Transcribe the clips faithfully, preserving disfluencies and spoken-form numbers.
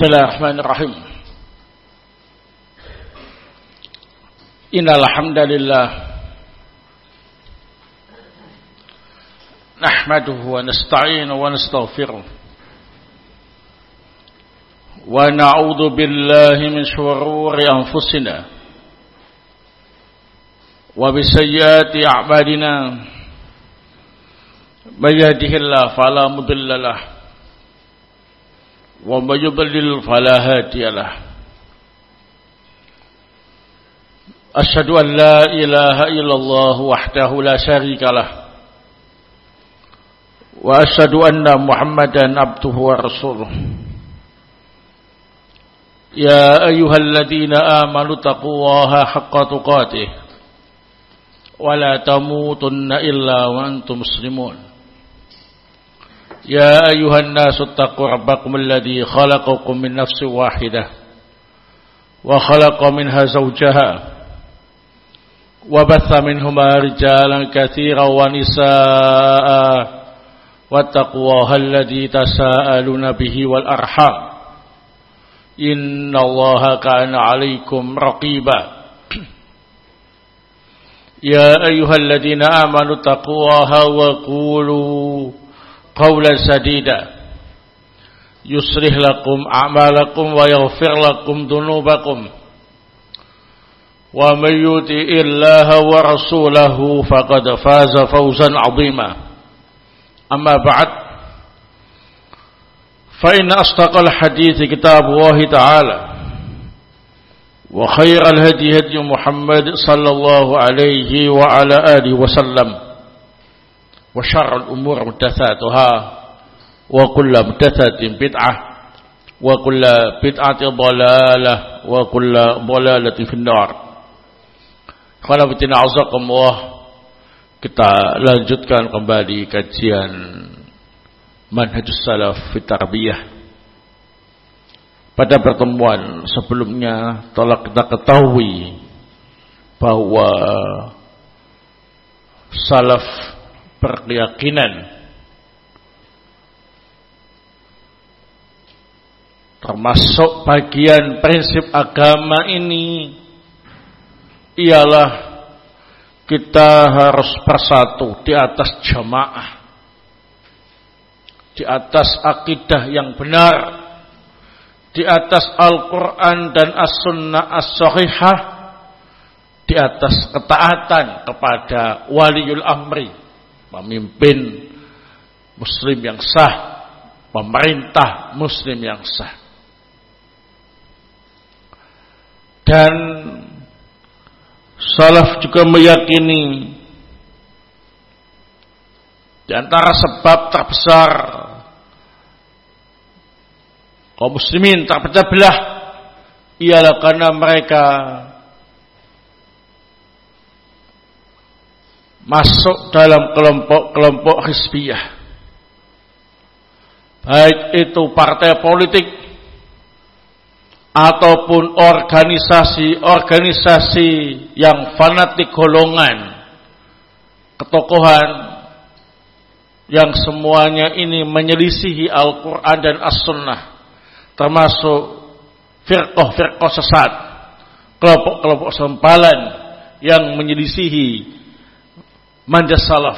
Bismillahirrahmanirrahim. Innal hamdalillah nahmaduhu wa nasta'inuhu wa nastaghfiruh wa na'udzu billahi min shururi anfusina wa bisayyiati a'malina. May yahdihillahu fala mudilla lahu wa may yudlil fala hadiya lahu. Asyhadu an la ilaha illallah wahdahu la syarika lah wa asyhadu anna Muhammadan abduhu wa rasuluh. Ya ayyuhalladzina amanu taqullaha haqqa tuqatih wa la tamutunna illa wa antum muslimun. Ya ayuhan nasu taqu rabbakum alladhi khalaqakum min nafsin wahidah wa khalaqa minha zawjaha wa batha minhuma rijalan katsiran wa nisaa'a wattaqullaha alladhi tasaaluna bihi wal arham innallaha kana 'alaykum raqiba. Ya ayyuhalladzina amanu taqullaha wa qulu qawlan sadida yusrih lakum a'malakum wa yaghfir lakum dhunubakum wa may yuti'illaha wa rasulahu faqad faza fawzan 'azima. Amma ba'd, fa inna asdaqal hadithi kitabullahi ta'ala wa khairal hadi hadi Muhammad sallallahu alaihi wa ala alihi wa sallam wa syarrul umur muhdatsatuha wa kullu muhdatsatin bid'ah wa kullu bid'atin dhalalah wa kullu dhalalatin finnar. Qala bitina azakumullah, kita lanjutkan kembali kajian Manhajus Salaf fi Tarbiyah. Pada pertemuan sebelumnya telah kita ketahui bahwa salaf berkeyakinan termasuk bagian prinsip agama ini ialah kita harus bersatu di atas jamaah, di atas akidah yang benar, di atas Al-Quran dan As-Sunnah As-Sahihah, di atas ketaatan kepada waliul amri, pemimpin muslim yang sah, pemerintah muslim yang sah. Dan salaf juga meyakini di antara sebab terbesar kaum muslimin terpecah belah ialah karena mereka masuk dalam kelompok-kelompok hizbiyah, baik itu partai politik ataupun organisasi-organisasi yang fanatik golongan ketokohan yang semuanya ini menyelisihi Al-Quran dan As-Sunnah, termasuk firqah-firqah sesat, kelompok-kelompok sempalan yang menyelisihi manhaj salaf,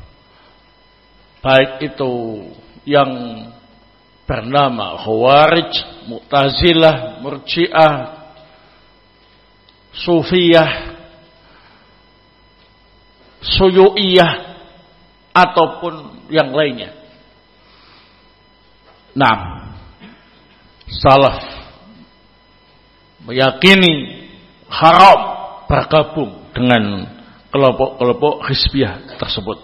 baik itu yang bernama Khawarij, Mu'tazilah, Murji'ah, Sufiyah, Suyu'iyah ataupun yang lainnya. Nah, salaf meyakini haram bergabung dengan kelompok-kelompok hizbiyah tersebut.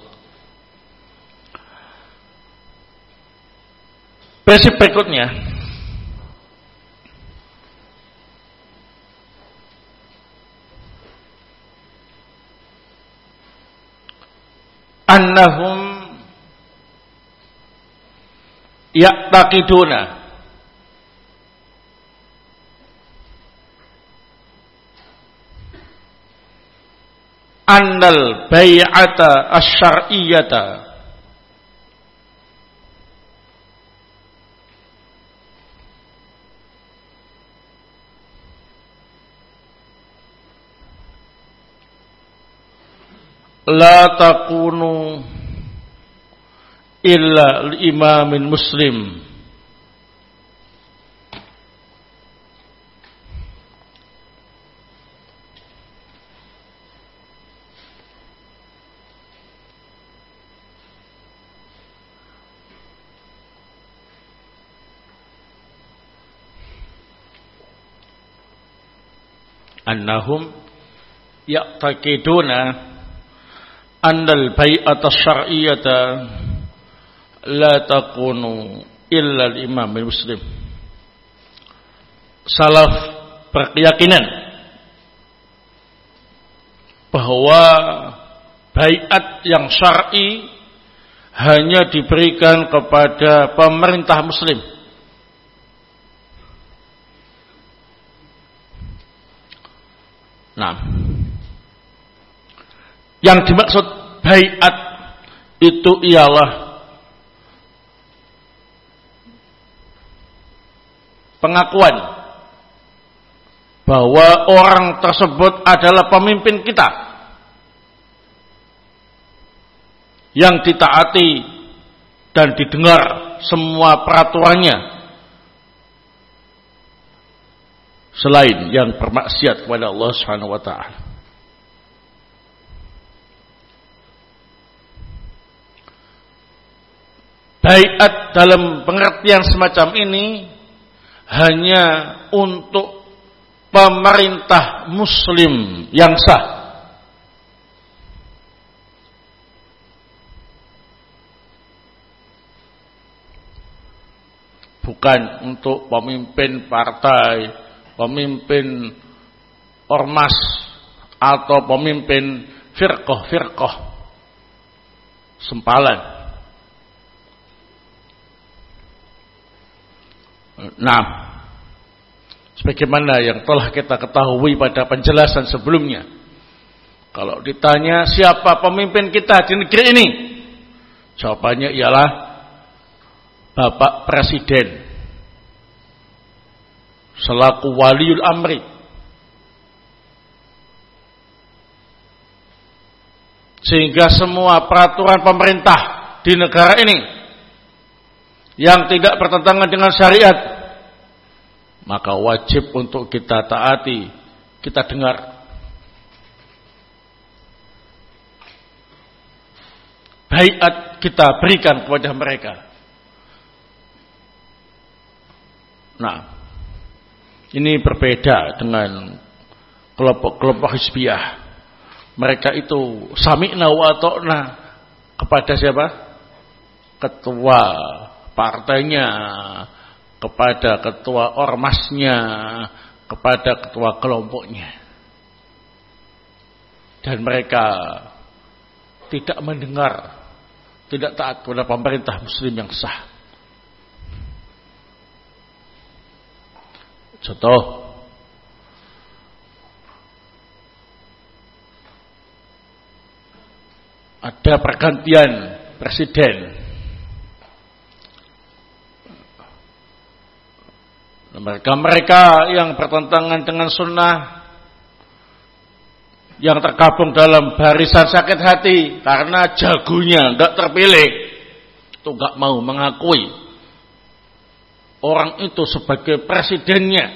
Prinsip berikutnya, annahum ya'taqiduna annal bai'ata asy-syar'iyyata la takunu illa imamin muslim. Annahum ya'taqiduna annal bai'ata syar'iyyata la takunu illa al-imam muslim. Salaf berkeyakinan bahwa bai'at yang syar'i hanya diberikan kepada pemerintah muslim. Nah, yang dimaksud bai'at itu ialah pengakuan bahwa orang tersebut adalah pemimpin kita yang ditaati dan didengar semua peraturannya, selain yang bermaksiat kepada Allah Subhanahu wa taala. Bai'at dalam pengertian semacam ini hanya untuk pemerintah muslim yang sah. Bukan untuk pemimpin partai, pemimpin ormas, atau pemimpin firqah-firqah sempalan. Nah, sebagaimana yang telah kita ketahui pada penjelasan sebelumnya, kalau ditanya siapa pemimpin kita di negeri ini, jawabannya ialah Bapak Presiden selaku waliul amri. Sehingga semua peraturan pemerintah di negara ini yang tidak bertentangan dengan syariat, maka wajib untuk kita taati, kita dengar. Bai'at kita berikan kepada mereka. Nah, ini berbeda dengan kelompok-kelompok hizbiyah. Mereka itu sami'na wa ata'na kepada siapa? Ketua partainya, kepada ketua ormasnya, kepada ketua kelompoknya. Dan mereka tidak mendengar, tidak taat kepada pemerintah muslim yang sah. Contoh, ada pergantian presiden, mereka-mereka yang bertentangan dengan sunnah, yang tergabung dalam barisan sakit hati karena jagonya enggak terpilih, itu enggak mau mengakui orang itu sebagai presidennya.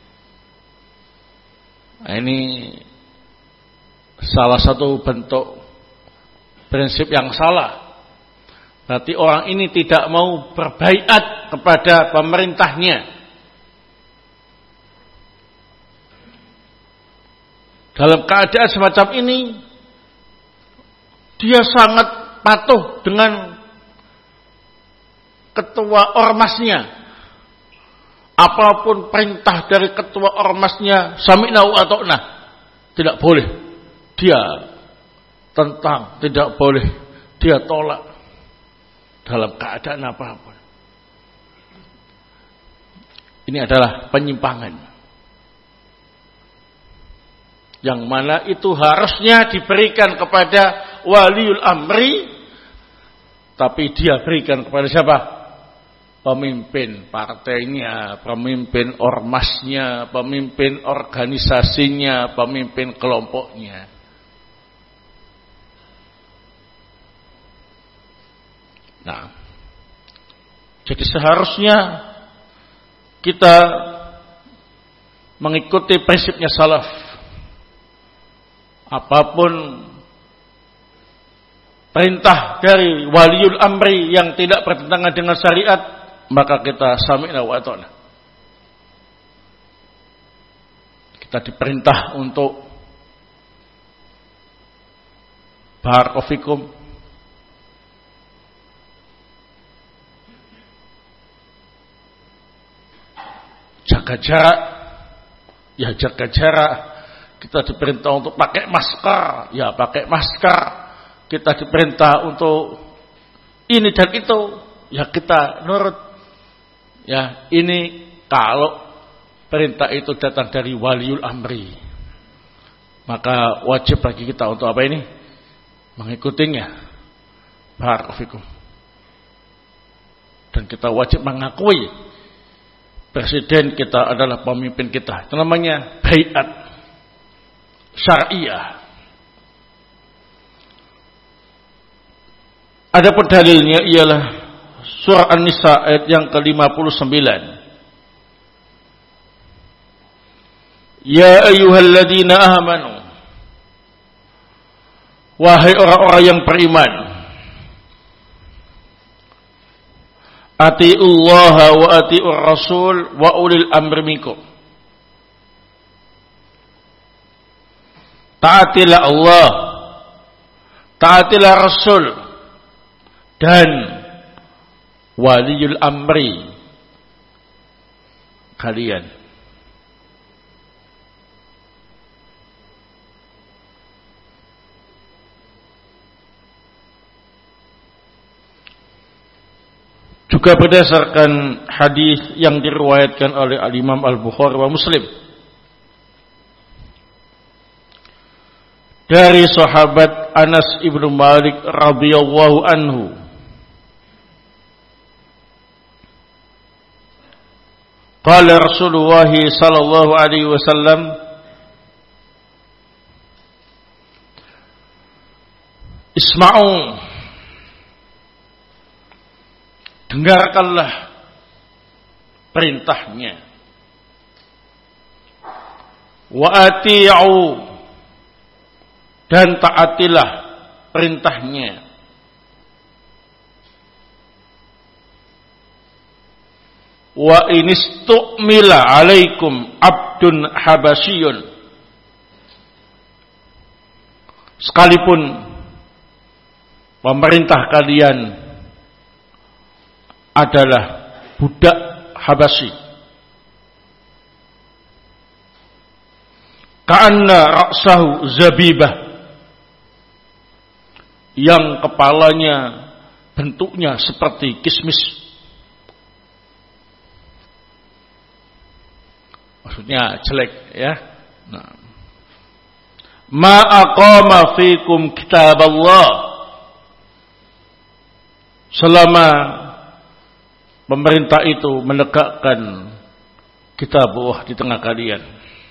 Nah, ini salah satu bentuk prinsip yang salah. Berarti orang ini tidak mau berbaiat kepada pemerintahnya. Dalam keadaan semacam ini, dia sangat patuh dengan ketua ormasnya. Apapun perintah dari ketua ormasnya, sami'na wa ata'na, tidak boleh dia tentang, tidak boleh dia tolak dalam keadaan apapun. Ini adalah penyimpangan yang mana itu harusnya diberikan kepada waliul amri, tapi dia berikan kepada siapa? Pemimpin partainya, pemimpin ormasnya, pemimpin organisasinya, pemimpin kelompoknya. Nah, jadi seharusnya kita mengikuti prinsipnya salaf. Apapun perintah dari waliul amri yang tidak bertentangan dengan syariat, maka kita sami'na wa ata'na. Kita diperintah untuk barakallahu fikum jaga jarak, ya jaga jarak. Kita diperintah untuk pakai masker, ya pakai masker. Kita diperintah untuk ini dan itu, ya kita nurut. Ya, ini kalau perintah itu datang dari waliul amri, maka wajib bagi kita untuk apa ini? Mengikutinya. Barakallahu fikum. Dan kita wajib mengakui presiden kita adalah pemimpin kita. Itu namanya baiat syariah. Adapun dalilnya ialah surah An-Nisa ayat yang ke lima puluh sembilan. Ya ayyuhalladzina amanu, wahai orang-orang yang beriman, atiullaha wa atiur rasul wa ulil amri minkum. Taatilah Allah, taatilah Rasul, dan waliul amri kalian. Juga berdasarkan hadis yang diriwayatkan oleh Al-Imam Al-Bukhari wa Muslim dari sahabat Anas ibnu Malik radhiyallahu anhu, qala Rasulullah sallallahu alaihi wasallam, isma'u, dengarkanlah perintahnya, wa ati'u, dan taatilah perintahnya, wa inistu'mila alaikum abdun habasyun, sekalipun pemerintah kalian adalah budak Habasyi, ka'anna ra'sahu zabibah, yang kepalanya bentuknya seperti kismis. Maksudnya jelek, ya. Nah. Ma aqama fikum kitaballah, selama pemerintah itu menegakkan kitabullah di tengah kalian.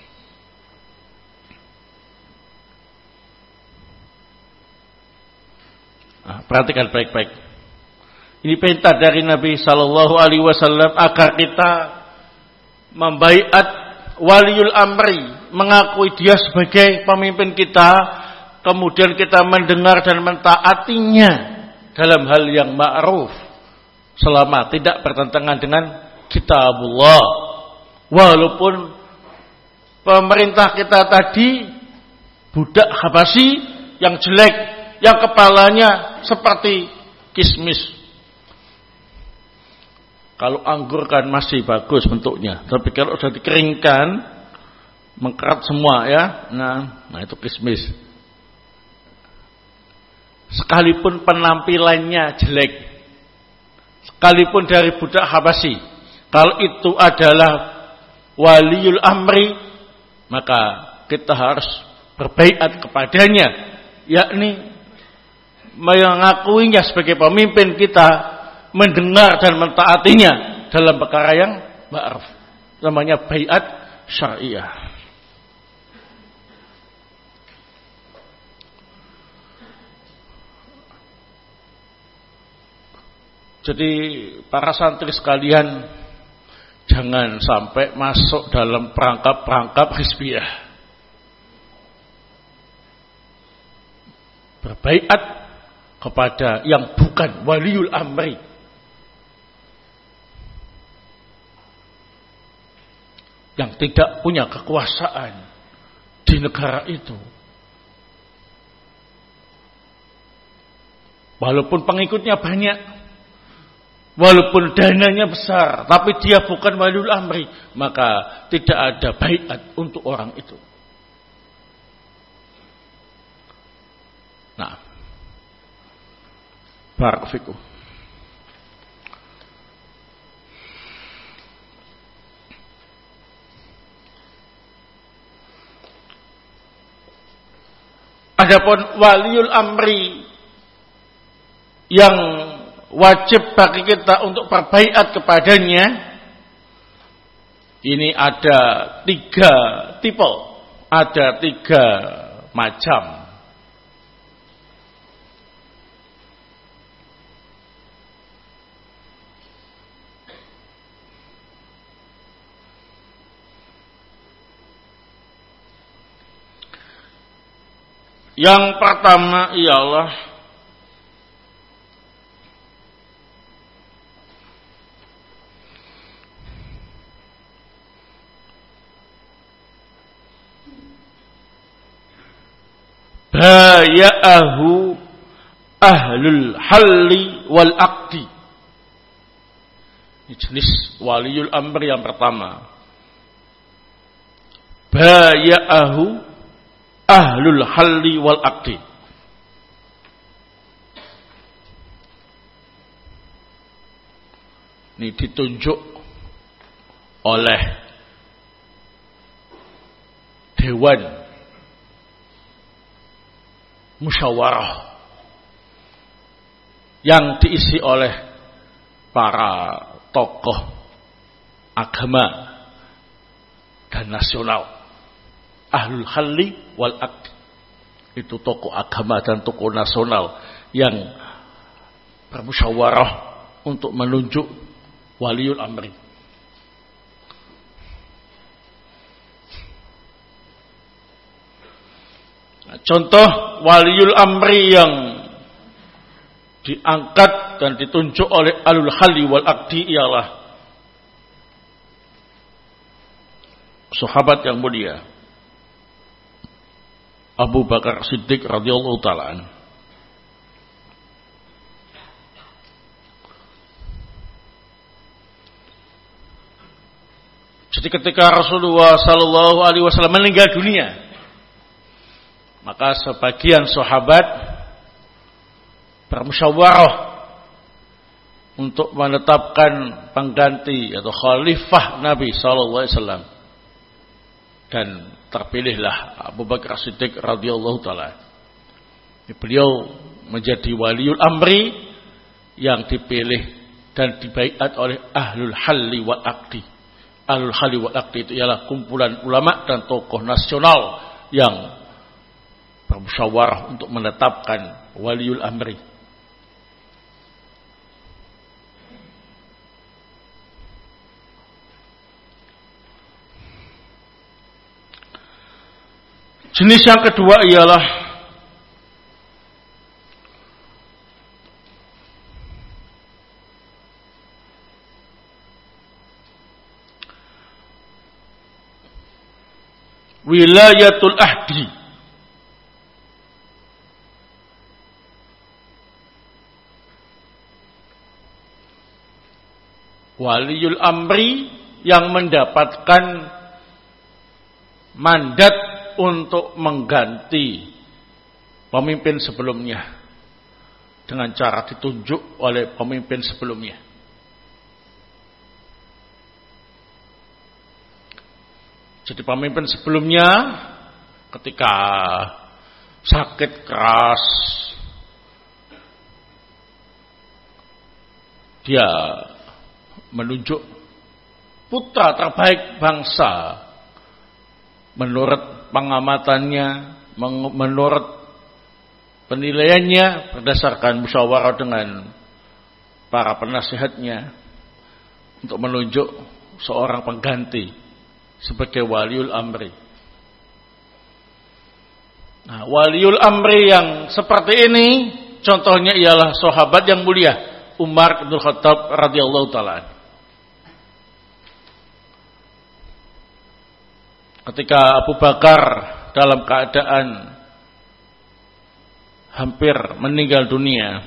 Nah, perhatikan baik-baik. Ini perintah dari Nabi Sallallahu Alaihi Wasallam agar kita membaiat waliul amri, mengakui dia sebagai pemimpin kita, kemudian kita mendengar dan mentaatinya dalam hal yang ma'ruf, selama tidak bertentangan dengan kitabullah. Walaupun pemerintah kita tadi budak Habasyi yang jelek, yang kepalanya seperti kismis. Kalau anggur kan masih bagus bentuknya, tapi kalau sudah dikeringkan mengkerat semua, ya. Nah, nah itu kismis. Sekalipun penampilannya jelek, sekalipun dari budak Habasyi, kalau itu adalah waliul amri, maka kita harus berbaiat kepadanya, yakni mengakuinya sebagai pemimpin kita, mendengar dan mentaatinya dalam perkara yang ma'ruf. Namanya baiat syariah. Jadi para santri sekalian, jangan sampai masuk dalam perangkap-perangkap hizbiyah. Berbaiat kepada yang bukan waliul amri. Yang tidak punya kekuasaan di negara itu. Walaupun pengikutnya banyak, walaupun dananya besar, tapi dia bukan waliul amri, maka tidak ada baiat untuk orang itu. Nah, barakallahu fikum. Adapun waliul amri yang wajib bagi kita untuk berbaiat kepadanya, ini ada tiga tipe, ada tiga macam. Yang pertama ialah baya'ahu ahlul halli wal aqdi. Ini jenis waliul amri yang pertama. Baya'ahu ahlul halli wal aqdi. Ini ditunjuk oleh dewan musyawarah yang diisi oleh para tokoh agama dan nasional. Ahlul halli wal aqdi itu tokoh agama dan tokoh nasional yang bermusyawarah untuk menunjuk waliul amri. Nah, contoh waliul amri yang diangkat dan ditunjuk oleh ahlul halli wal aqdi ialah sahabat yang mulia Abu Bakar Siddiq radhiyallahu ta'ala anhu. Jadi ketika Rasulullah sallallahu alaihi wasallam meninggal dunia, maka sebagian sahabat bermusyawarah untuk menetapkan pengganti atau khalifah Nabi sallallahu alaihi wasallam. Dan terpilihlah Abu Bakar Siddiq radhiyallahu ta'ala. Beliau menjadi waliul amri yang dipilih dan dibaiat oleh ahlul halli wal aqdi. Ahlul halli wal aqdi itu ialah kumpulan ulama dan tokoh nasional yang bermusyawarah untuk menetapkan waliul amri. Jenis yang kedua ialah wilayatul ahdi. Waliul amri yang mendapatkan mandat untuk mengganti pemimpin sebelumnya dengan cara ditunjuk oleh pemimpin sebelumnya. Jadi pemimpin sebelumnya ketika sakit keras, dia menunjuk putra terbaik bangsa menurut pengamatannya, menurut penilaiannya berdasarkan musyawarah dengan para penasihatnya untuk menunjuk seorang pengganti sebagai waliul amri. Nah, waliul amri yang seperti ini contohnya ialah sahabat yang mulia Umar bin Khattab radhiyallahu taala. Ketika Abu Bakar dalam keadaan hampir meninggal dunia,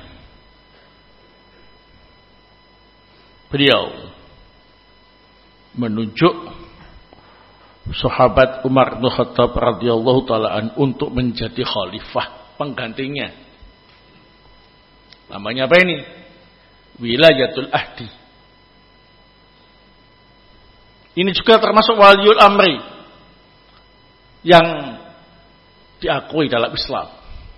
beliau menunjuk sahabat Umar bin Khattab radhiyallahu taala untuk menjadi khalifah penggantinya. Namanya apa ini? Wilayatul ahdi. Ini juga termasuk waliul amri yang diakui dalam Islam.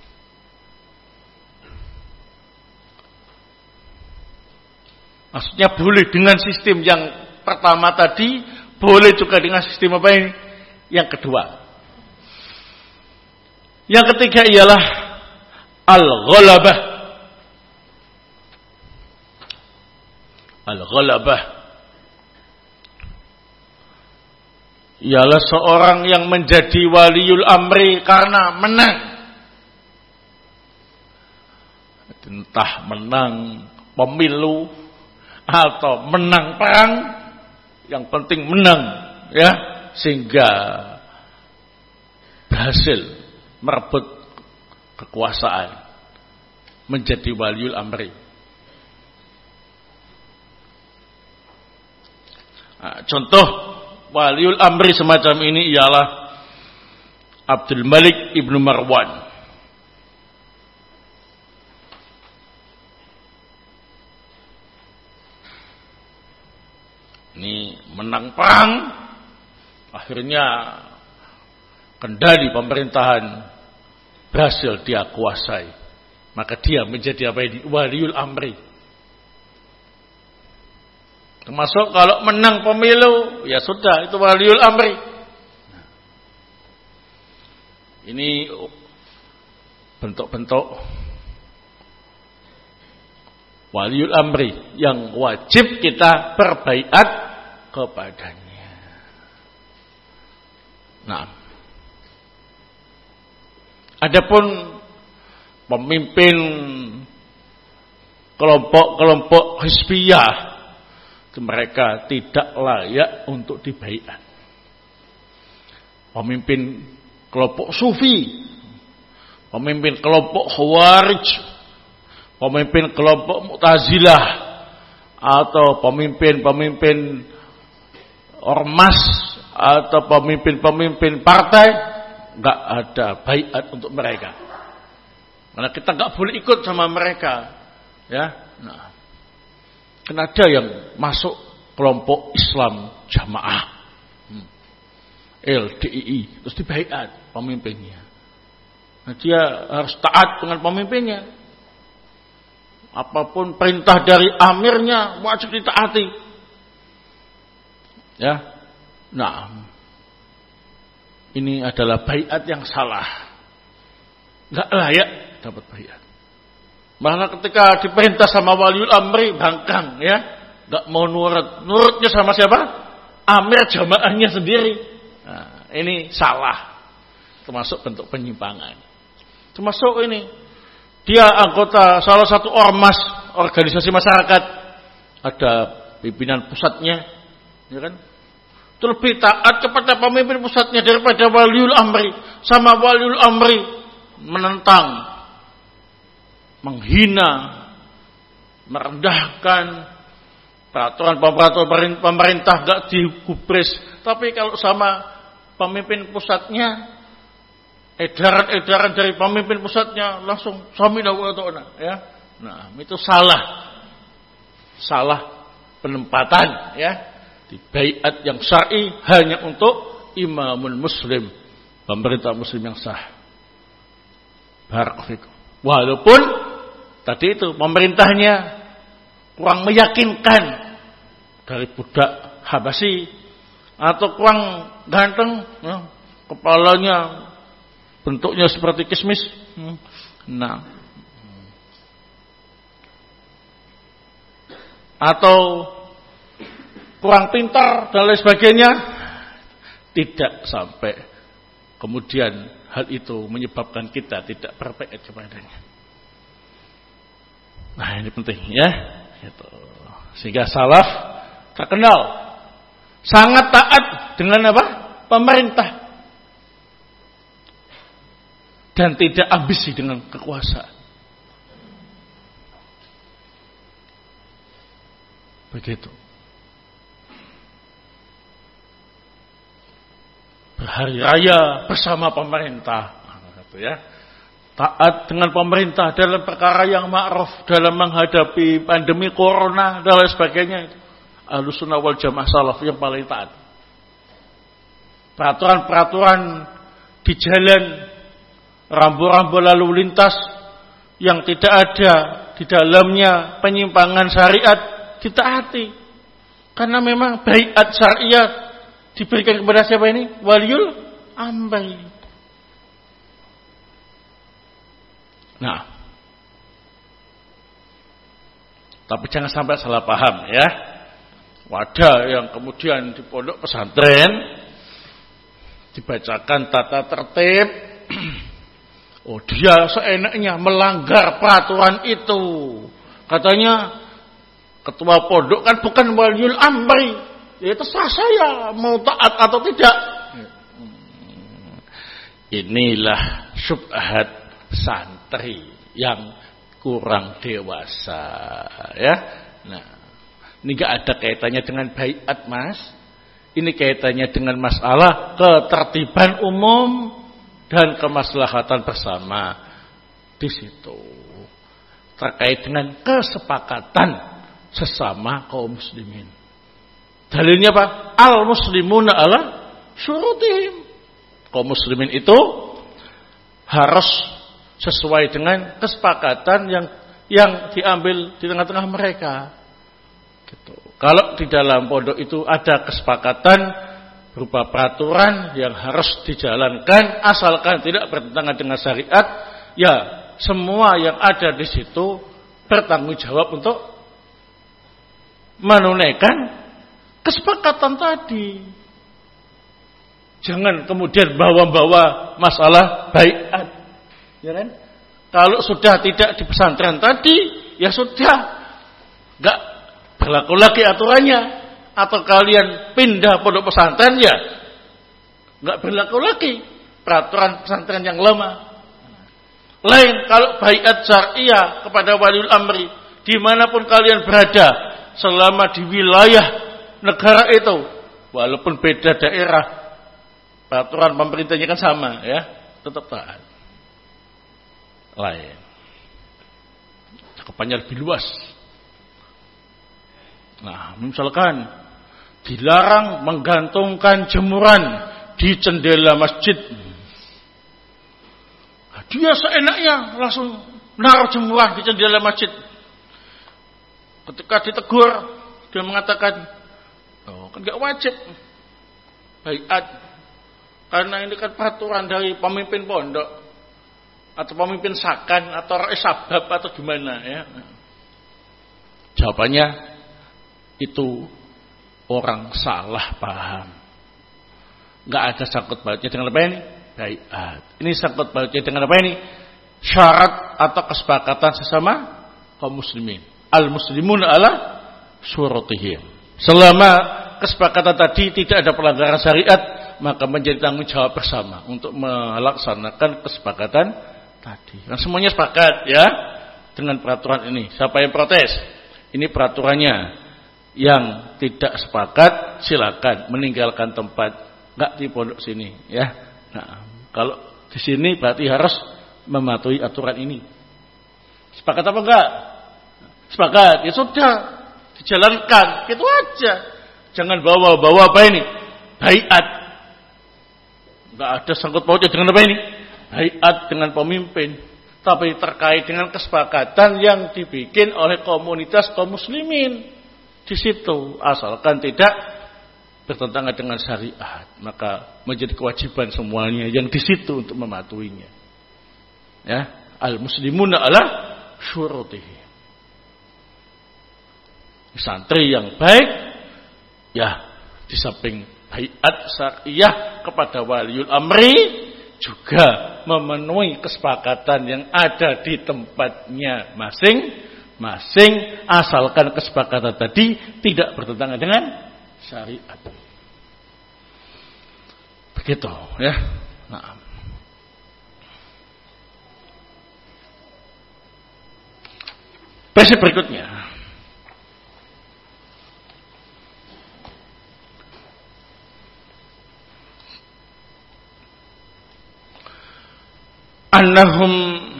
Maksudnya boleh dengan sistem yang pertama tadi, boleh juga dengan sistem apa ini? Yang kedua. Yang ketiga ialah al-ghalabah. Al-ghalabah ialah seorang yang menjadi waliul amri karena menang. Entah menang pemilu atau menang perang, yang penting menang, ya, sehingga berhasil merebut kekuasaan, menjadi waliul amri. Nah, contoh waliul amri semacam ini ialah Abdul Malik ibnu Marwan. Ini menang perang, akhirnya kendali pemerintahan berhasil dia kuasai. Maka dia menjadi apa ini? Waliul amri. Termasuk kalau menang pemilu, ya sudah, itu waliul amri. Ini bentuk-bentuk waliul amri yang wajib kita berbaiat kepadanya. Nah, adapun pemimpin kelompok-kelompok hizbiyah, mereka tidak layak untuk dibaiat. Pemimpin kelompok sufi, pemimpin kelompok khawarij, pemimpin kelompok mu'tazilah, atau pemimpin-pemimpin ormas, atau pemimpin-pemimpin partai, enggak ada baiat untuk mereka. Karena kita enggak boleh ikut sama mereka, ya. Nah, kan ada yang masuk kelompok Islam Jamaah, hmm. L D I I, terus dibaiat pemimpinnya. Nah, dia harus taat dengan pemimpinnya. Apapun perintah dari amirnya wajib ditaati. Ya, nah, ini adalah baiat yang salah. Enggak layak dapat baiat. Malah ketika diperintah sama waliul amri bangkang, ya, enggak mau nurut. Nurutnya sama siapa? Amir jamaahnya sendiri. Nah, ini salah. Termasuk bentuk penyimpangan. Termasuk ini, dia anggota salah satu ormas, organisasi masyarakat, ada pimpinan pusatnya, ya kan? Itu lebih taat kepada pemimpin pusatnya daripada waliul amri. Sama waliul amri menentang, menghina, merendahkan peraturan-peraturan pemerintah, gak digubris. Tapi kalau sama pemimpin pusatnya, edaran-edaran dari pemimpin pusatnya langsung samina wa ta'ala, ya. Nah, itu salah. Salah penempatan, ya. Di baiat yang syar'i hanya untuk imamul muslim, pemerintah muslim yang sah. Barakallahu fikum. Walaupun tadi itu pemerintahnya kurang meyakinkan, dari budak Habasyi, atau kurang ganteng, ya, kepalanya bentuknya seperti kismis. Nah, atau kurang pintar dan lain sebagainya, tidak sampai kemudian hal itu menyebabkan kita tidak berpikir kepadanya. Nah, ini penting ya. Itu. Sehingga salaf terkenal sangat taat dengan apa? Pemerintah. Dan tidak ambisi dengan kekuasaan. Begitu. Berhari raya bersama pemerintah. Gitu ya. Taat dengan pemerintah dalam perkara yang ma'ruf, dalam menghadapi pandemi corona dan lain sebagainya. Ahlussunnah wal Jamaah salaf yang paling taat. Peraturan-peraturan di jalan, rambu-rambu lalu lintas yang tidak ada di dalamnya penyimpangan syariat ditaati. Karena memang baiat syariat diberikan kepada siapa ini? Waliul amri. Nah, tapi jangan sampai salah paham ya. Wadah yang kemudian di pondok pesantren dibacakan tata tertib, oh dia seenaknya melanggar peraturan itu. Katanya ketua pondok kan bukan waliul amri, ya terserah saya mau taat atau tidak. Inilah syubhat santri yang kurang dewasa ya. Nah, ini gak ada kaitannya dengan baiat mas. Ini kaitannya dengan masalah ketertiban umum dan kemaslahatan bersama di situ. Terkait dengan kesepakatan sesama kaum muslimin. Dalilnya apa? Al muslimuna ala syurutihim. Kaum muslimin itu harus sesuai dengan kesepakatan yang yang diambil di tengah-tengah mereka. Gitu. Kalau di dalam pondok itu ada kesepakatan berupa peraturan yang harus dijalankan asalkan tidak bertentangan dengan syariat, ya semua yang ada di situ bertanggung jawab untuk menunaikan kesepakatan tadi. Jangan kemudian bawa-bawa masalah baiat, ya kan? Kalau sudah tidak di pesantren tadi, ya sudah, enggak berlaku lagi aturannya. Atau kalian pindah pondok pesantren, ya enggak berlaku lagi peraturan pesantren yang lama. Lain kalau baiat syariah kepada waliul amri, dimanapun kalian berada, selama di wilayah negara itu, walaupun beda daerah, peraturan pemerintahnya kan sama, ya, tetap taat. Lain, cakupannya lebih luas. Nah, misalkan dilarang menggantungkan jemuran di jendela masjid, dia seenaknya langsung naruh jemuran di jendela masjid. Ketika ditegur, dia mengatakan, oh, kan gak wajib baiat, karena ini kan peraturan dari pemimpin pondok atau pemimpin sakan atau rais sabab atau gimana ya. Jawabannya, itu orang salah paham. Gak ada sangkut pautnya dengan apa ini? Baiat. Ini sangkut pautnya dengan apa ini? Syarat atau kesepakatan sesama kaum muslimin. Al muslimun ala syurutihim. Selama kesepakatan tadi tidak ada pelanggaran syariat, maka menjadi tanggung jawab bersama untuk melaksanakan kesepakatan tadi. Kan semuanya sepakat ya dengan peraturan ini. Siapa yang protes? Ini peraturannya. Yang tidak sepakat silakan meninggalkan tempat, enggak di pondok sini ya. Nah, kalau di sini berarti harus mematuhi aturan ini. Sepakat apa enggak? Sepakat, ya sudah dijalankan, gitu aja. Jangan bawa-bawa apa ini? Baiat. Enggak ada sangkut pautnya dengan apa ini? Baiat dengan pemimpin, tapi terkait dengan kesepakatan yang dibikin oleh komunitas kaum muslimin. Di situ asalkan tidak bertentangan dengan syariat, maka menjadi kewajiban semuanya yang di situ untuk mematuhinya. Ya, al muslimuna ala syurutihi. santri yang baik, ya di samping baiat syariah kepada waliul amri juga memenuhi kesepakatan yang ada di tempatnya masing-masing, asalkan kesepakatan tadi tidak bertentangan dengan syariat. Begitu ya. Nah. Prinsip berikutnya, annahum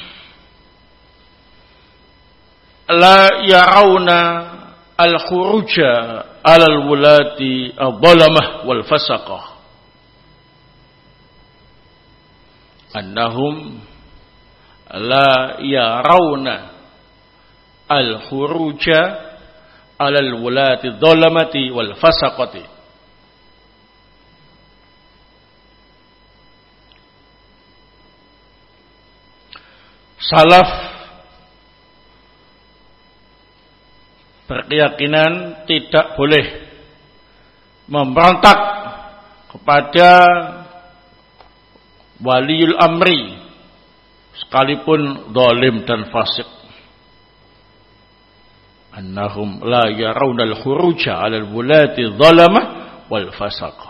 la yarawna al-khuruja ala al-wulati al-zalamah wal fasaqah. Annahum la yarawna al-khuruja ala al-wulati al-zalamati wal fasaqati. Salaf berkeyakinan tidak boleh memberontak kepada waliul amri sekalipun zalim dan fasik. Annahum la yarawna al-khuruja 'ala al-wulati adh-dhalamah wal fasaqah.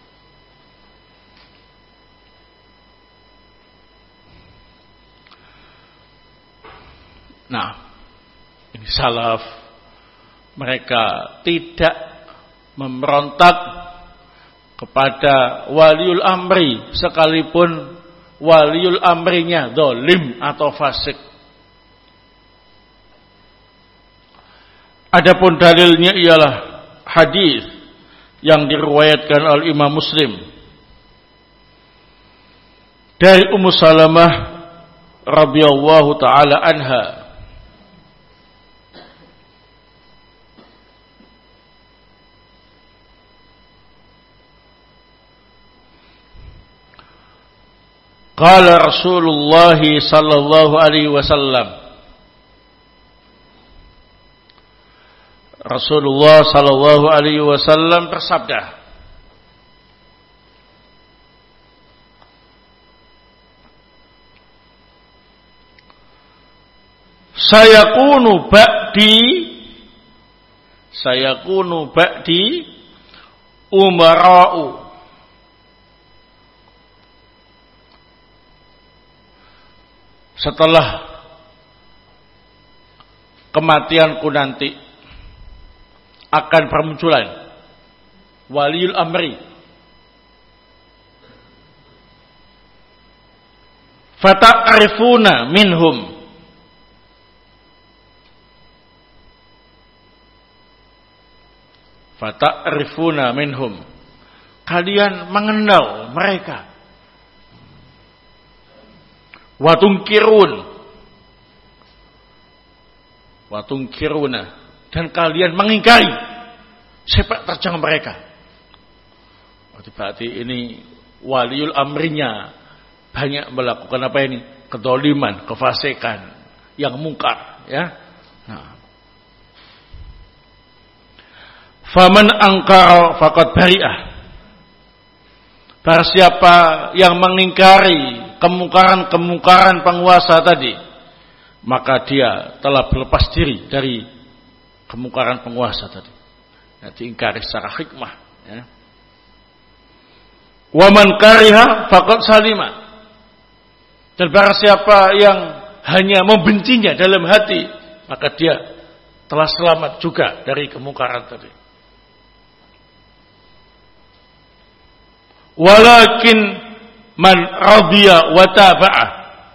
Nah, ini salaf, mereka tidak memberontak kepada waliul amri sekalipun waliul amrinya zalim atau fasik. Adapun dalilnya ialah hadis yang diriwayatkan oleh Imam Muslim dari Ummu Salamah radhiyallahu taala anha. Qala Rasulullah sallallahu alaihi wasallam, Rasulullah sallallahu alaihi wasallam bersabda, sayakunu ba'di sayakunu ba'di umara'u. Setelah kematianku nanti akan bermunculan waliul amri, fata'rifuna minhum, fata'rifuna minhum, kalian mengenal mereka. Watungkirun, watungkiruna, dan kalian mengingkari sepak terjang mereka. Berarti ini waliul amrinya banyak melakukan apa ini? Kedoliman, kefasikan, yang mungkar, ya. Nah. Faman angkara faqad bari'ah. Barang siapa yang mengingkari kemungkaran-kemungkaran penguasa tadi, maka dia telah berlepas diri dari kemungkaran penguasa tadi. Nah, diingkari secara hikmah, ya. Wa man kariha faqad salima. Dan barang siapa yang hanya membencinya dalam hati, maka dia telah selamat juga dari kemungkaran tadi. Walakin man radiya wa taba'ah.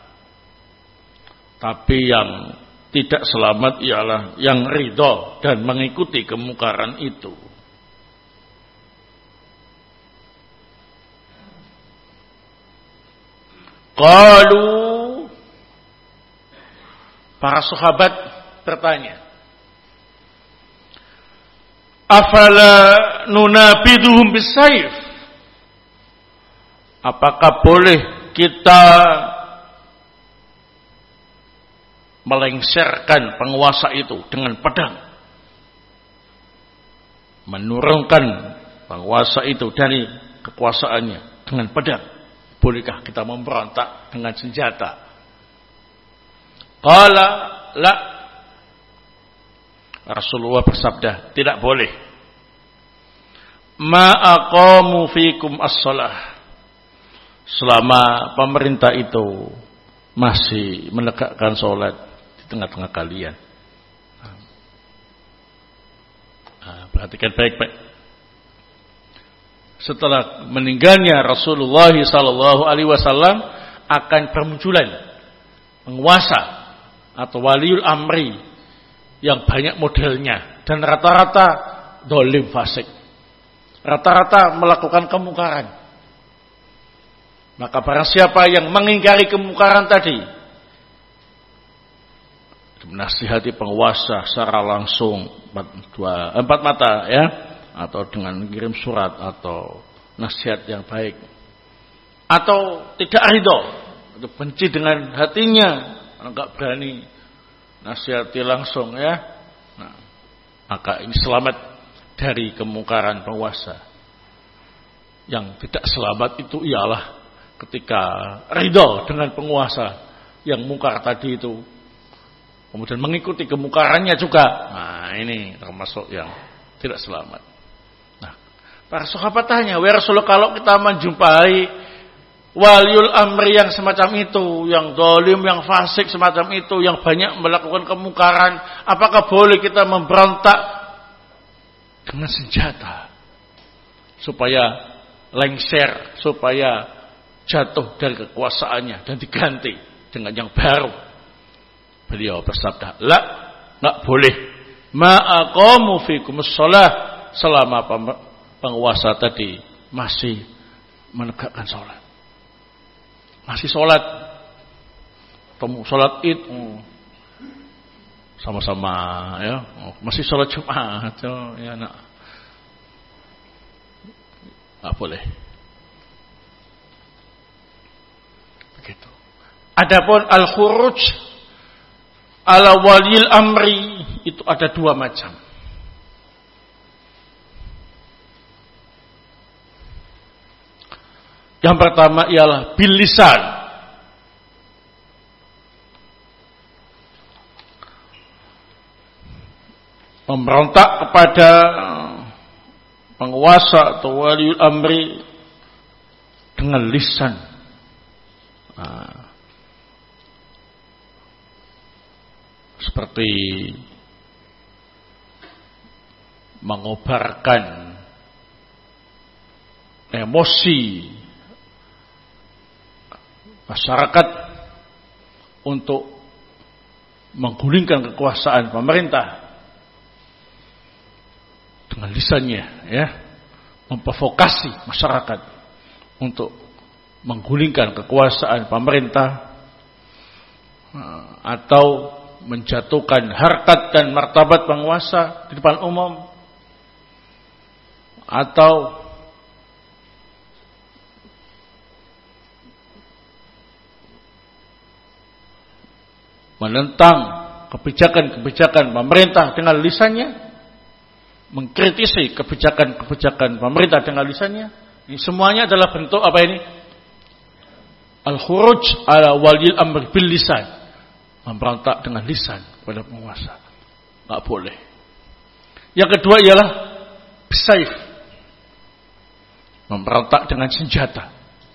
Tapi yang tidak selamat ialah yang ridha dan mengikuti kemungkaran itu. Qalu, para sahabat bertanya, afala nunabiduhum bisayf? Apakah boleh kita melengsarkan penguasa itu dengan pedang? menurunkan penguasa itu dari kekuasaannya dengan pedang. Bolehkah kita memberontak dengan senjata? Qala la. Rasulullah bersabda, tidak boleh. Ma aqamu fikum as-shalah. Selama pemerintah itu masih menegakkan salat di tengah-tengah kalian. Nah, perhatikan baik-baik. Setelah meninggalnya Rasulullah sallallahu alaihi wasallam akan bermunculan penguasa atau waliul amri yang banyak modelnya dan rata-rata dolim fasik. Rata-rata melakukan kemungkaran. Maka barang siapa yang mengingkari kemungkaran tadi, menasihati penguasa secara langsung empat, dua, empat mata ya, atau dengan mengirim surat atau nasihat yang baik, atau tidak ridho, atau benci dengan hatinya, enggak berani nasihati langsung ya, nah, maka ini selamat dari kemungkaran penguasa. Yang tidak selamat itu ialah ketika ridho dengan penguasa yang mungkar tadi itu, kemudian mengikuti kemungkarannya juga. Nah, ini termasuk yang tidak selamat. Nah, para sahabat tanya, "Wahai Rasulullah, kalau kita menjumpai waliul amri yang semacam itu, yang zalim, yang fasik semacam itu, yang banyak melakukan kemungkaran, apakah boleh kita memberontak dengan senjata supaya lengser, supaya jatuh dari kekuasaannya dan diganti dengan yang baru?" Beliau bersabda, "La, enggak boleh. Ma aqamu fikumus shalah, selama penguasa tadi masih menegakkan salat. Masih salat. Temu salat Id sama-sama ya, masih salat Jumat ya, nak. Enggak boleh. Begitu. Adapun al-khuruj ala walil amri itu ada dua macam. Yang pertama ialah bil lisan. Memberontak kepada penguasa atau waliul amri dengan lisan. Nah, seperti mengobarkan emosi masyarakat untuk menggulingkan kekuasaan pemerintah dengan lisannya, ya, memprovokasi masyarakat untuk menggulingkan kekuasaan pemerintah atau menjatuhkan harkat dan martabat penguasa di depan umum, atau menentang kebijakan-kebijakan pemerintah dengan lisannya, mengkritisi kebijakan-kebijakan pemerintah dengan lisannya. Ini semuanya adalah bentuk apa ini? Al-khuruj ala walil amr bil lisan. Memberontak dengan lisan kepada penguasa. Enggak boleh. Yang kedua ialah bisaif. Memberontak dengan senjata.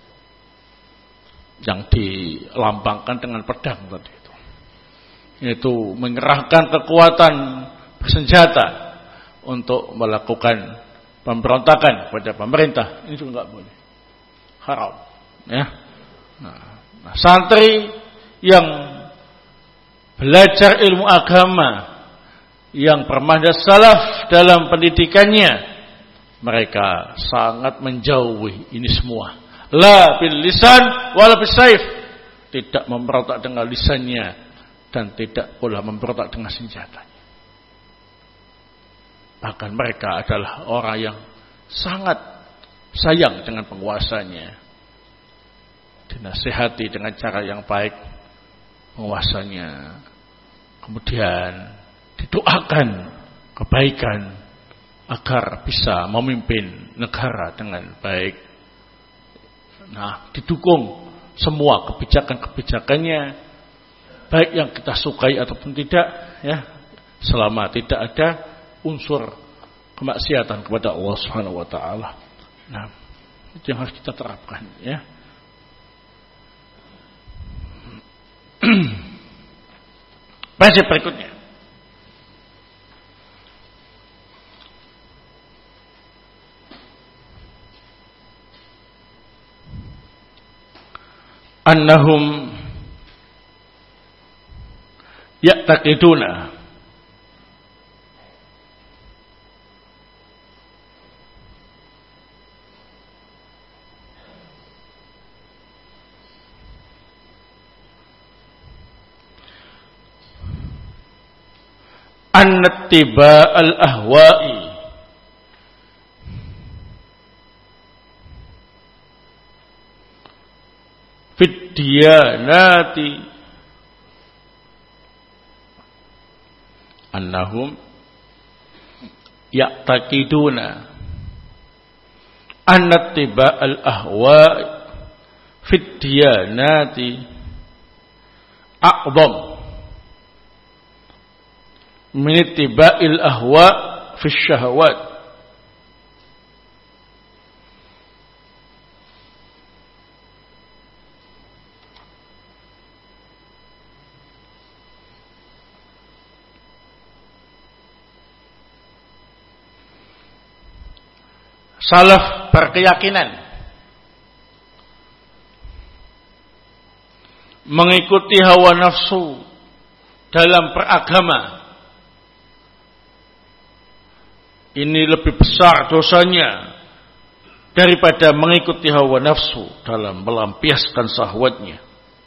Yang dilambangkan dengan pedang tadi itu. Yaitu mengerahkan kekuatan bersenjata untuk melakukan pemberontakan kepada pemerintah. Ini juga enggak boleh. Haram. Ya. Nah, nah, santri yang belajar ilmu agama, yang bermanhaj salaf dalam pendidikannya, mereka sangat menjauhi ini semua. La bil lisan wala bis saif. Tidak memberontak dengan lisannya dan tidak pula memberontak dengan senjatanya. Bahkan mereka adalah orang yang sangat sayang dengan penguasanya. Dinasihati dengan cara yang baik penguasanya, kemudian didoakan kebaikan agar bisa memimpin negara dengan baik. Nah, didukung semua kebijakan-kebijakannya, baik yang kita sukai ataupun tidak, ya, selama tidak ada unsur kemaksiatan kepada Allah Subhanahu wa taala. Nah, itu yang harus kita terapkan, ya. Prinsip berikutnya, annahum ya'taqiduna anna ittiba' al-ahwa'i fid diyanati annahum ya'taqiduna anna ittiba' al-ahwa'i fid diyanati a'zam min ittiba'il ahwa' fi syahawat. Salaf berkeyakinan mengikuti hawa nafsu dalam beragama ini lebih besar dosanya daripada mengikuti hawa nafsu dalam melampiaskan syahwatnya.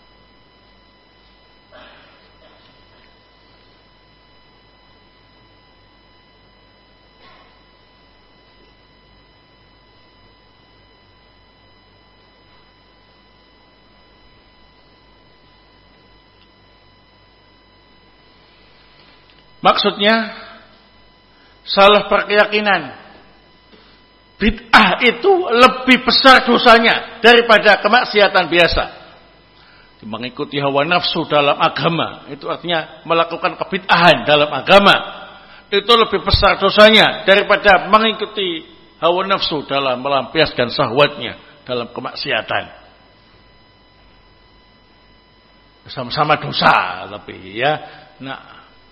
Maksudnya, salah berkeyakinan bid'ah itu lebih besar dosanya daripada kemaksiatan biasa. Mengikuti hawa nafsu dalam agama, itu artinya melakukan kebid'ahan dalam agama, itu lebih besar dosanya daripada mengikuti hawa nafsu dalam melampiaskan syahwatnya dalam kemaksiatan. Sama-sama dosa, tapi ya, nah,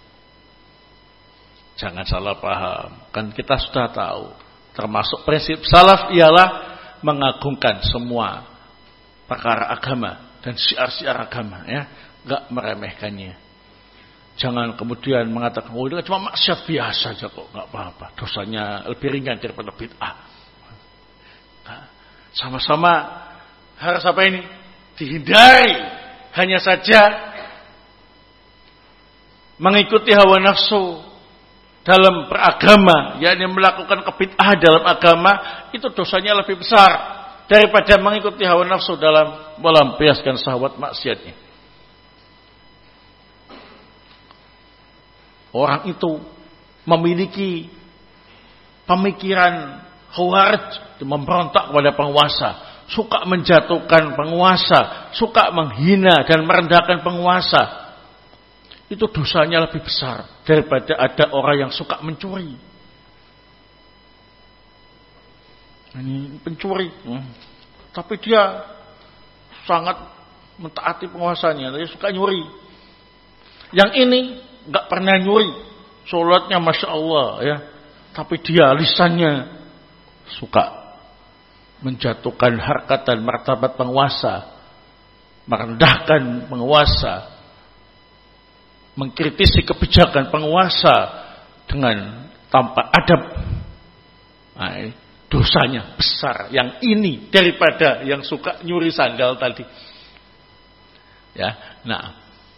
jangan salah paham. Kan kita sudah tahu, termasuk prinsip salaf ialah mengagungkan semua perkara agama dan syiar-syiar agama, ya, enggak meremehkannya. Jangan kemudian mengatakan, oh ini cuma maksiat biasa saja kok, enggak apa-apa, dosanya lebih ringan daripada bid'ah. Nah, sama-sama harus apa ini? Dihindari, hanya saja mengikuti hawa nafsu dalam beragama, yakni melakukan kebid'ah dalam agama, itu dosanya lebih besar daripada mengikuti hawa nafsu dalam melampiaskan syahwat maksiatnya. Orang itu memiliki pemikiran khawarij, memberontak kepada penguasa, suka menjatuhkan penguasa, suka menghina dan merendahkan penguasa. Itu dosanya lebih besar daripada ada orang yang suka mencuri. Ini pencuri, hmm. tapi dia sangat mentaati penguasanya, dia suka nyuri. Yang ini nggak pernah nyuri, sholatnya masya Allah, ya, tapi dia lisannya suka menjatuhkan harkat dan martabat penguasa, merendahkan penguasa, mengkritisi kebijakan penguasa dengan tanpa adab. Nah, dosanya besar yang ini daripada yang suka nyuri sandal tadi. Ya, nah.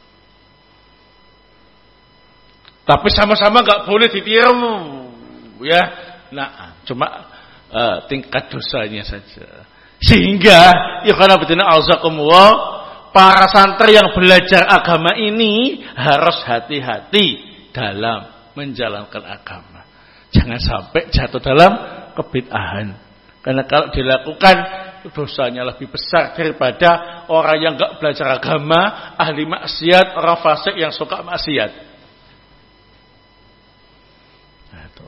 Tapi sama-sama nggak boleh ditiru, ya. Nah, cuma uh, tingkat dosanya saja. Sehingga ikhwan fillah auzakumullah, para santri yang belajar agama ini harus hati-hati dalam menjalankan agama. jangan sampai jatuh dalam kebid'ahan. Karena kalau dilakukan dosanya lebih besar daripada orang yang enggak belajar agama, ahli maksiat, orang fasik yang suka maksiat. Nah, itu.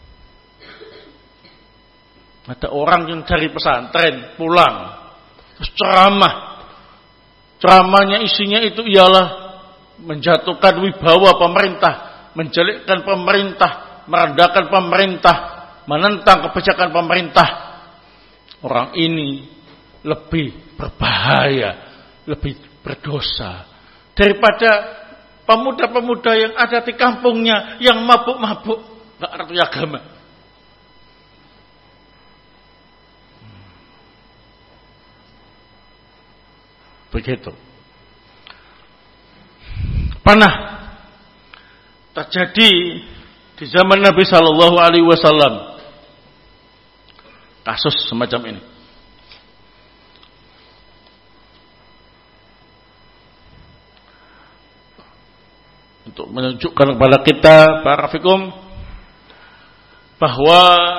Ada orang yang dari pesantren pulang terus ceramah. Ceramahnya isinya itu ialah menjatuhkan wibawa pemerintah, menjelekkan pemerintah, merendahkan pemerintah, menentang kebijakan pemerintah. Orang ini lebih berbahaya, lebih berdosa daripada pemuda-pemuda yang ada di kampungnya yang mabuk-mabuk, enggak ngerti agama. Begitu. Pernah terjadi di zaman Nabi Sallallahu Alaihi Wasallam kasus semacam ini. Untuk menunjukkan kepada kita, para fikum, bahwa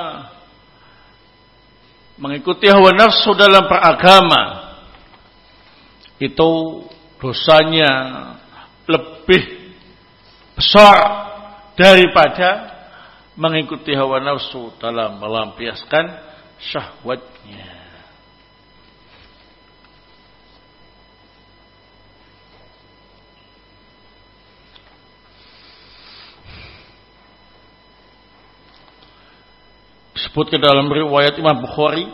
mengikuti hawa nafsu dalam beragama itu dosanya lebih besar daripada mengikuti hawa nafsu dalam melampiaskan syahwatnya. Disebutkan dalam riwayat Imam Bukhari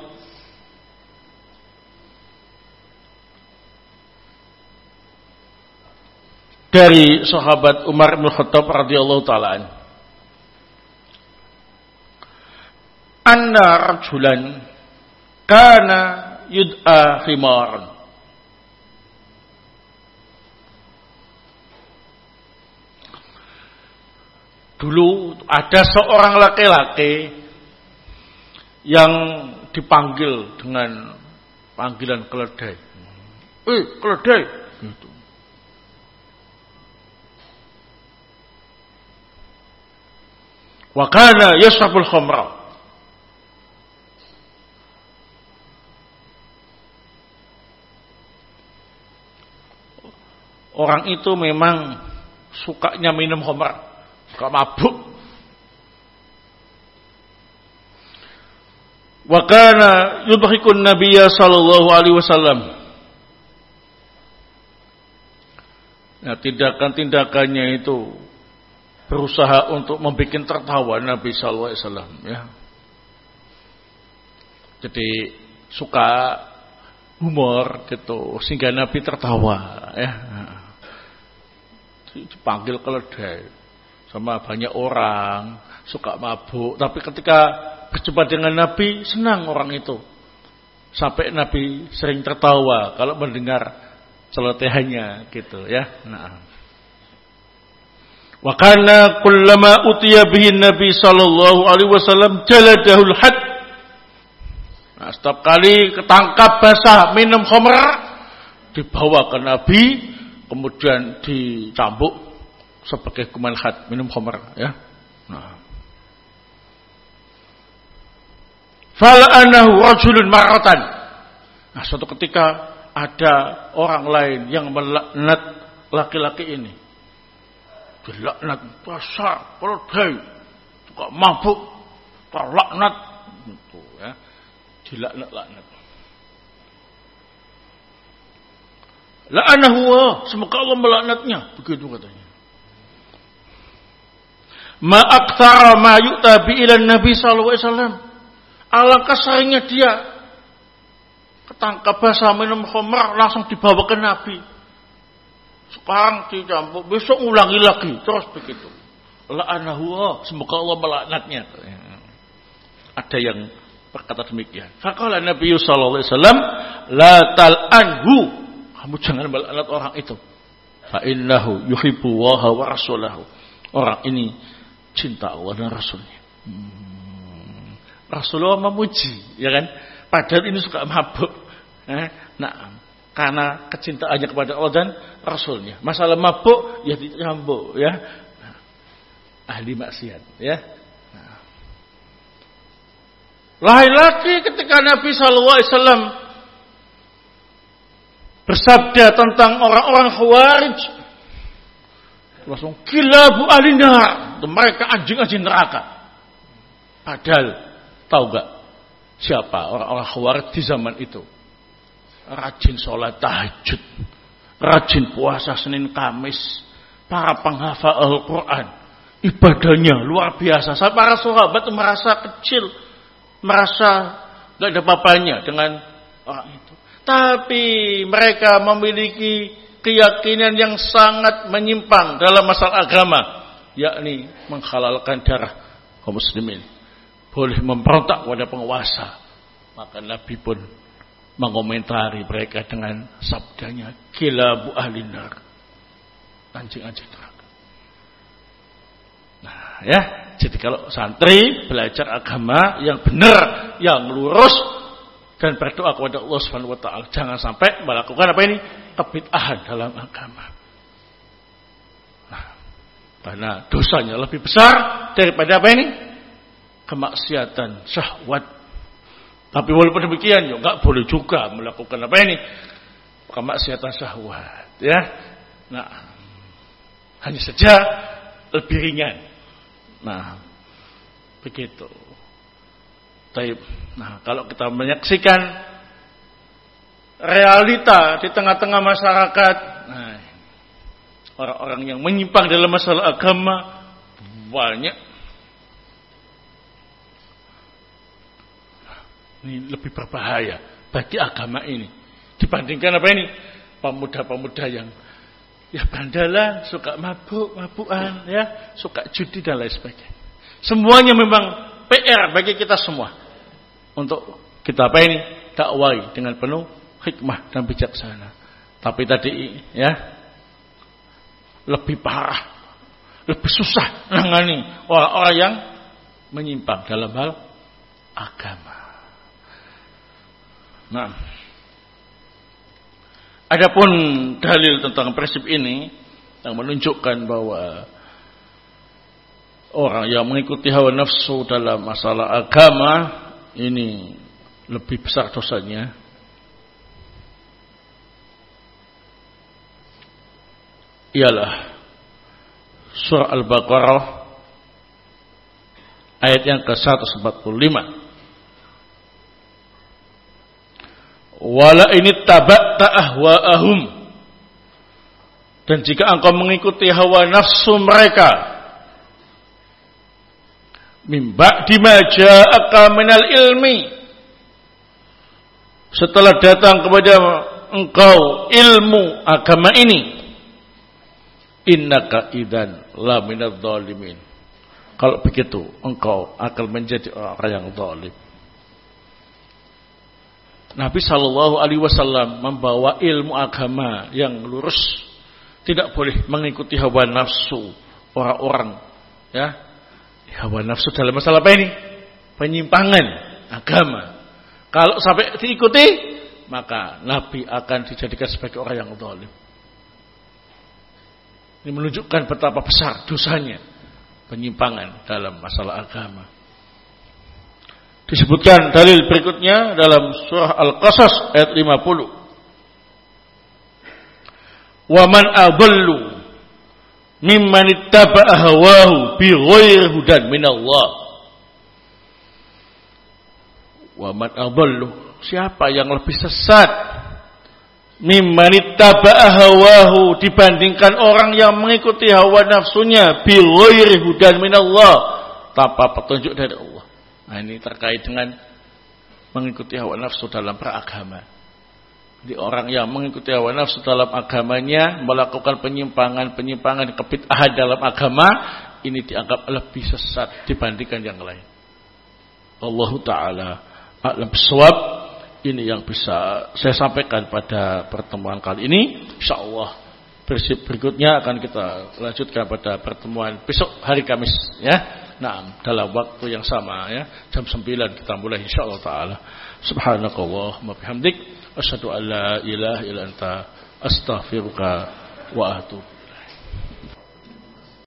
dari sahabat Umar bin Khattab radhiyallahu taala anhu, anna rajulan kana yud'a himaran. Dulu ada seorang laki-laki yang dipanggil dengan panggilan keledai. Eh, keledai gitu. Wa kana yashrabul khamra. Orang itu memang sukanya minum khamr, suka mabuk. Wa kana yudhikun nabiyya sallallahu alaihi wasallam. Nah, tindakan-tindakannya itu berusaha untuk membuat tertawa Nabi sallallahu alaihi wasallam, ya. Jadi suka humor gitu sehingga Nabi tertawa, ya. Dipanggil keledai sama banyak orang, suka mabuk, tapi ketika berjumpa dengan Nabi senang orang itu. Sampai Nabi sering tertawa kalau mendengar celotehannya gitu, ya. Nah. Wa kana kullama utiya bihi Nabi sallallahu alaihi wasallam jaladahul had. Nah, setiap kali ketangkap basah minum khamr dibawa ke Nabi, kemudian dicambuk sebagai hukuman had, minum khamr, ya. Nah. Fala'anahu rajulun marratan. Nah, suatu ketika ada orang lain yang melaknat laki-laki ini. Dilaknat besar, keledai, suka mabuk, terlaknat, gitu, ya. Dilaknat-laknat. La'anahu, semoga Allah melaknatnya, begitu katanya. Ma aktsara ma yu'ta bi ila Nabi sallallahu alaihi wasallam. Alangkah seringnya dia ketangkap basah minum khamr langsung dibawa ke Nabi. Sekarang dicampur, besok ulangi lagi, terus begitu. La'anahu, semoga Allah melaknatnya. Ada yang berkata demikian. Faqala Nabi sallallahu alaihi wasallam, la tal'anhu. Kamu jangan melaknat orang itu. Fa innahu yuhibbu Allaha wa rasulahu. Orang ini cinta Allah dan Rasulnya. Hmm. Rasulullah memuji, ya kan? Padahal ini suka mabuk. Eh, nah, karena kecintaannya kepada Allah dan Rasulnya. Masalah mabuk ya dicambuk, ya. Nah, ahli maksiat, ya. Nah. Lain lagi ketika Nabi sallallahu alaihi wasallam bersabda tentang orang-orang Khawarij, langsung kilabu ahli nar, mereka anjing-anjing neraka. Padahal tahu gak siapa orang-orang Khawarij di zaman itu? Rajin sholat tahajud, rajin puasa Senin Kamis, para penghafal Al-Quran, ibadahnya luar biasa. Para sahabat merasa kecil, merasa gak ada apa-apanya dengan orang itu. Tapi mereka memiliki keyakinan yang sangat menyimpang dalam masalah agama, yakni menghalalkan darah kaum muslimin, boleh memberontak pada penguasa. Maka Nabi pun mengomentari mereka dengan sabdanya, kilabu ahli nar, anjing-anjing neraka. Nah ya, jadi kalau santri belajar agama yang benar, yang lurus, dan berdoa kepada Allah Subhanahu wa taala, jangan sampai melakukan apa ini? Kebid'ahan dalam agama. Nah, karena dosanya lebih besar daripada apa ini? Kemaksiatan syahwat. Tapi walaupun demikian juga enggak boleh juga melakukan apa ini? Kemaksiatan syahwat, ya. Nah, hanya saja lebih ringan. Nah, begitu. Taib. Nah, kalau kita menyaksikan realita di tengah-tengah masyarakat, nah, orang-orang yang menyimpang dalam masalah agama banyak. Ini lebih berbahaya bagi agama ini dibandingkan apa ini? Pemuda-pemuda yang ya bandalan, suka mabuk-mabukan, ya, suka judi dan lain sebagainya. Semuanya memang P R bagi kita semua untuk kita apa ini? Dakwai dengan penuh hikmah dan bijaksana. Tapi tadi ya lebih parah, lebih susah menangani orang-orang yang menyimpang dalam hal agama. Nah, adapun dalil tentang prinsip ini yang menunjukkan bahwa orang yang mengikuti hawa nafsu dalam masalah agama ini lebih besar dosanya. Ialah surah Al-Baqarah ayat yang ke seratus empat puluh lima. Wala ini tabakta ahwa'ahum, dan jika engkau mengikuti hawa nafsu mereka, min ba'di ma ja'aka minal ilmi, setelah datang kepada engkau ilmu agama ini, innaka idzan la minadz zalimin, kalau begitu engkau akan menjadi orang yang zalim. Nabi sallallahu alaihi wasallam membawa ilmu agama yang lurus, tidak boleh mengikuti hawa nafsu orang-orang, ya. Hawa nafsu dalam masalah apa ini? Penyimpangan agama. Kalau sampai diikuti, maka Nabi akan dijadikan sebagai orang yang zalim. Ini menunjukkan betapa besar dosanya penyimpangan dalam masalah agama. Disebutkan dalil berikutnya dalam surah Al-Qasas ayat lima puluh. Wa man adallu mimman ittaba'a hawahu bighairi hudan minallah. Wa man adallu, siapa yang lebih sesat mimman ittaba'a hawahu, dibandingkan orang yang mengikuti hawa nafsunya bighairi hudan minallah, tanpa petunjuk dari Allah. Nah, ini terkait dengan mengikuti hawa nafsu dalam beragama. Jadi orang yang mengikuti hawa nafsu dalam agamanya, melakukan penyimpangan-penyimpangan kebid'ahan dalam agama, ini dianggap lebih sesat dibandingkan yang lain. Allah Ta'ala a'lam bishawab. Ini yang bisa saya sampaikan pada pertemuan kali ini. InsyaAllah prinsip berikutnya akan kita lanjutkan pada pertemuan besok hari Kamis, ya. Nah, dalam waktu yang sama, ya, jam sembilan kita mulai insyaallah taala. Subhanakallahumma bihamdik asyhadu an la ilaha illa anta astaghfiruka wa atubu